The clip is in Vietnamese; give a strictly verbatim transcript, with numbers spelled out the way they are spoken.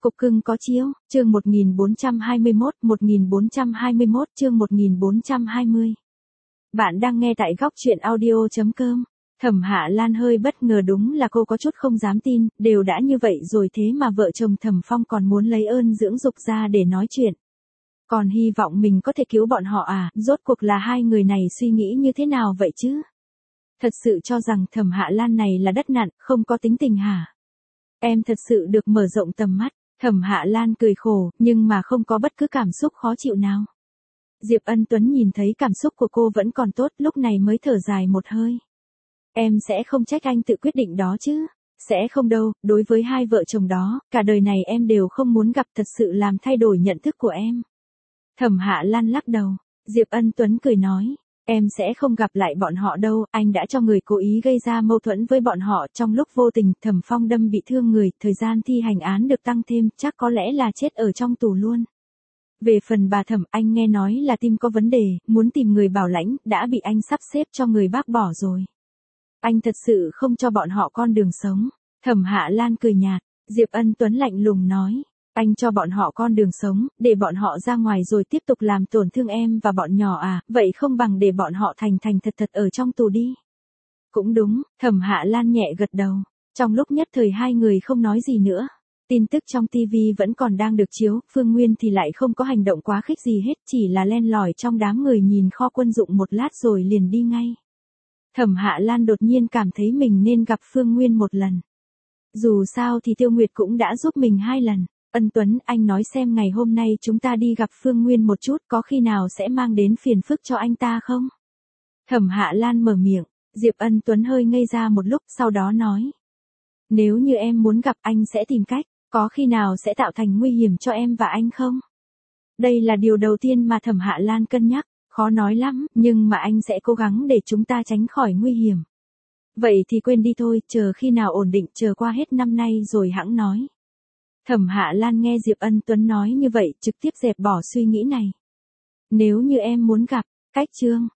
Cục cưng có chiếu, chương một nghìn bốn trăm hai mươi mốt, một nghìn bốn trăm hai mươi mốt chương một nghìn bốn trăm hai mươi. Bạn đang nghe tại góc truyện audio.com. Thẩm Hạ Lan hơi bất ngờ, đúng là cô có chút không dám tin, đều đã như vậy rồi thế mà vợ chồng Thẩm Phong còn muốn lấy ơn dưỡng dục ra để nói chuyện. Còn hy vọng mình có thể cứu bọn họ à, rốt cuộc là hai người này suy nghĩ như thế nào vậy chứ? Thật sự cho rằng Thẩm Hạ Lan này là đất nặn, không có tính tình hả? Em thật sự được mở rộng tầm mắt. Thẩm Hạ Lan cười khổ, nhưng mà không có bất cứ cảm xúc khó chịu nào. Diệp Ân Tuấn nhìn thấy cảm xúc của cô vẫn còn tốt, lúc này mới thở dài một hơi. Em sẽ không trách anh tự quyết định đó chứ. Sẽ không đâu, đối với hai vợ chồng đó, cả đời này em đều không muốn gặp, thật sự làm thay đổi nhận thức của em. Thẩm Hạ Lan lắc đầu. Diệp Ân Tuấn cười nói. Em sẽ không gặp lại bọn họ đâu, anh đã cho người cố ý gây ra mâu thuẫn với bọn họ, trong lúc vô tình Thẩm Phong đâm bị thương người, thời gian thi hành án được tăng thêm, chắc có lẽ là chết ở trong tù luôn. Về phần bà Thẩm, anh nghe nói là tim có vấn đề, muốn tìm người bảo lãnh, đã bị anh sắp xếp cho người bác bỏ rồi. Anh thật sự không cho bọn họ con đường sống. Thẩm Hạ Lan cười nhạt. Diệp Ân Tuấn lạnh lùng nói. Anh cho bọn họ con đường sống, để bọn họ ra ngoài rồi tiếp tục làm tổn thương em và bọn nhỏ à, vậy không bằng để bọn họ thành thành thật thật ở trong tù đi. Cũng đúng, Thẩm Hạ Lan nhẹ gật đầu. Trong lúc nhất thời hai người không nói gì nữa. Tin tức trong ti vi vẫn còn đang được chiếu, Phương Nguyên thì lại không có hành động quá khích gì hết, chỉ là len lỏi trong đám người nhìn kho quân dụng một lát rồi liền đi ngay. Thẩm Hạ Lan đột nhiên cảm thấy mình nên gặp Phương Nguyên một lần. Dù sao thì Tiêu Nguyệt cũng đã giúp mình hai lần. Ân Tuấn, anh nói xem ngày hôm nay chúng ta đi gặp Phương Nguyên một chút, có khi nào sẽ mang đến phiền phức cho anh ta không? Thẩm Hạ Lan mở miệng. Diệp Ân Tuấn hơi ngây ra một lúc, sau đó nói. Nếu như em muốn gặp anh sẽ tìm cách, có khi nào sẽ tạo thành nguy hiểm cho em và anh không? Đây là điều đầu tiên mà Thẩm Hạ Lan cân nhắc, khó nói lắm, nhưng mà anh sẽ cố gắng để chúng ta tránh khỏi nguy hiểm. Vậy thì quên đi thôi, chờ khi nào ổn định, chờ qua hết năm nay rồi hẵng nói. Thẩm Hạ Lan nghe Diệp Ân Tuấn nói như vậy, trực tiếp dẹp bỏ suy nghĩ này. Nếu như em muốn gặp, cách chương.